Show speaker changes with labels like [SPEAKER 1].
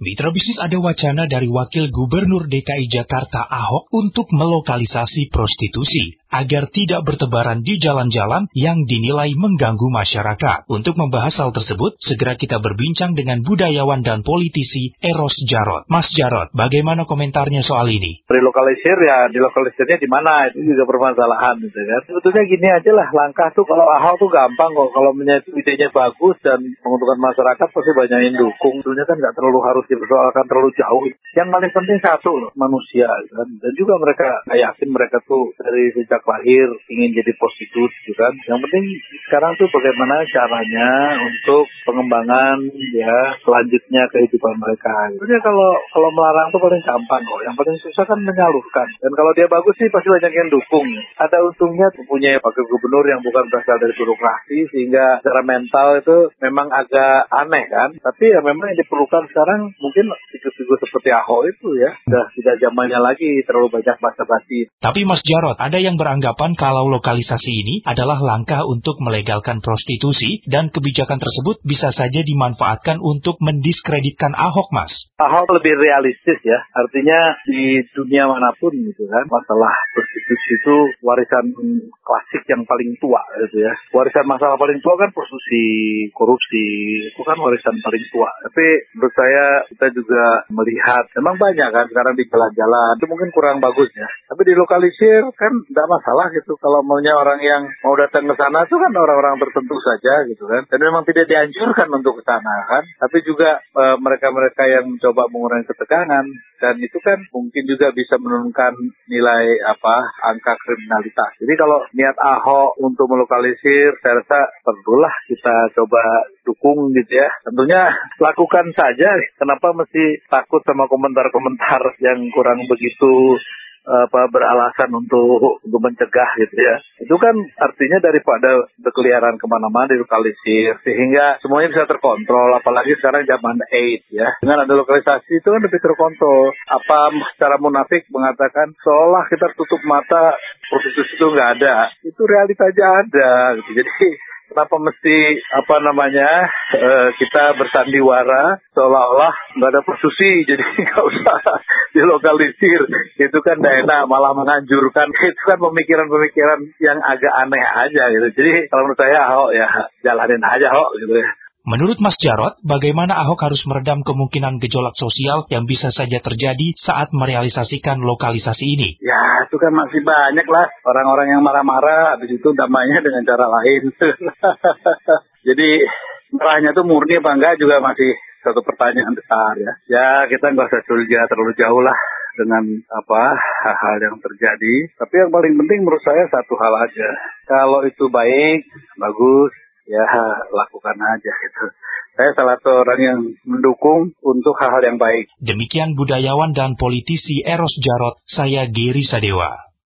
[SPEAKER 1] Mitra bisnis, ada wacana dari Wakil Gubernur DKI Jakarta Ahok untuk melokalisasi prostitusi agar tidak bertebaran di jalan-jalan yang dinilai mengganggu masyarakat. Untuk membahas hal tersebut, segera kita berbincang dengan budayawan dan politisi Eros Djarot. Mas Djarot, bagaimana komentarnya soal ini?
[SPEAKER 2] Relokalisir ya, dilokalisirnya di mana itu juga permasalahan gitu kan. Sebetulnya gini aja lah, langkah tuh kalau Ahok tuh gampang kok, kalau idenya bagus dan menguntungkan masyarakat pasti banyak yang dukung. Sebetulnya kan nggak terlalu harus dipersoalkan terlalu jauh. Yang paling penting satu loh, manusia kan. Dan juga mereka yakin mereka tuh dari sejak lahir ingin jadi prostitut gitu kan. Yang penting sekarang tuh bagaimana caranya untuk pengembangan ya selanjutnya kehidupan mereka. Sebenarnya kalau melarang tuh paling gampang kok. Yang paling susah kan menyalurkan. Dan kalau dia bagus sih pasti banyak yang dukung. Ada untungnya mempunyai wakil gubernur yang bukan berasal dari birokrasi sehingga secara mental itu memang agak aneh kan. Tapi ya memang yang diperlukan sekarang mungkin figur-figur seperti Ahok itu ya sudah tidak zamannya lagi terlalu banyak basa-basi.
[SPEAKER 1] Tapi Mas Djarot, ada yang beranggapan kalau lokalisasi ini adalah langkah untuk melegalkan prostitusi dan kebijakan tersebut bisa saja dimanfaatkan untuk mendiskreditkan Ahok, Mas.
[SPEAKER 2] Ahok lebih realistis ya, artinya di dunia manapun gitu kan, masalah prostitusi itu warisan klasik yang paling tua gitu ya. Warisan masalah paling tua kan prostitusi, korupsi, itu kan warisan paling tua. Tapi menurut saya kita juga melihat, memang banyak kan sekarang di jalan-jalan, itu mungkin kurang bagus ya. Tapi dilokalisir kan tidak masalah gitu, kalau maunya orang yang mau datang ke sana itu kan orang-orang tertentu saja gitu kan. Dan memang tidak dianjurkan untuk ke sana kan. Tapi juga mereka-mereka yang mencoba mengurangi ketegangan, dan itu kan mungkin juga bisa menurunkan nilai angka kriminalitas. Jadi kalau niat Ahok untuk melokalisir, saya rasa perlulah kita coba dukung gitu ya. Tentunya lakukan saja. Kenapa mesti takut sama komentar-komentar yang kurang begitu beralasan untuk mencegah gitu ya. Itu kan artinya daripada berkeliaran kemana-mana dilokalisir, sehingga semuanya bisa terkontrol, apalagi sekarang zaman AIDS ya. Dengan ada lokalisasi itu kan lebih terkontrol. Apa secara munafik mengatakan seolah kita tutup mata prostitusi itu nggak ada. Itu realita aja ada gitu. Jadi kenapa mesti kita bersandiwara seolah-olah nggak ada prostitusi, jadi nggak usah dilokalisir. Itu kan tidak enak, malah menganjurkan. Itu kan pemikiran-pemikiran yang agak aneh aja gitu. Jadi kalau menurut saya Ahok ya jalanin aja Ahok gitu ya.
[SPEAKER 1] Menurut Mas Djarot, bagaimana Ahok harus meredam kemungkinan gejolak sosial yang bisa saja terjadi saat merealisasikan lokalisasi ini?
[SPEAKER 2] Ya, itu kan masih banyak lah orang-orang yang marah-marah, habis itu damainya dengan cara lain. Jadi, marahnya tuh murni apa enggak juga masih satu pertanyaan besar ya. Ya, kita nggak usah curiga terlalu jauh lah dengan hal-hal yang terjadi. Tapi yang paling penting menurut saya satu hal aja. Kalau itu baik, bagus, ya lakukan aja gitu. Saya salah satu orang yang mendukung untuk hal-hal yang baik.
[SPEAKER 1] Demikian budayawan dan politisi Eros Djarot, saya Giri Sadewa.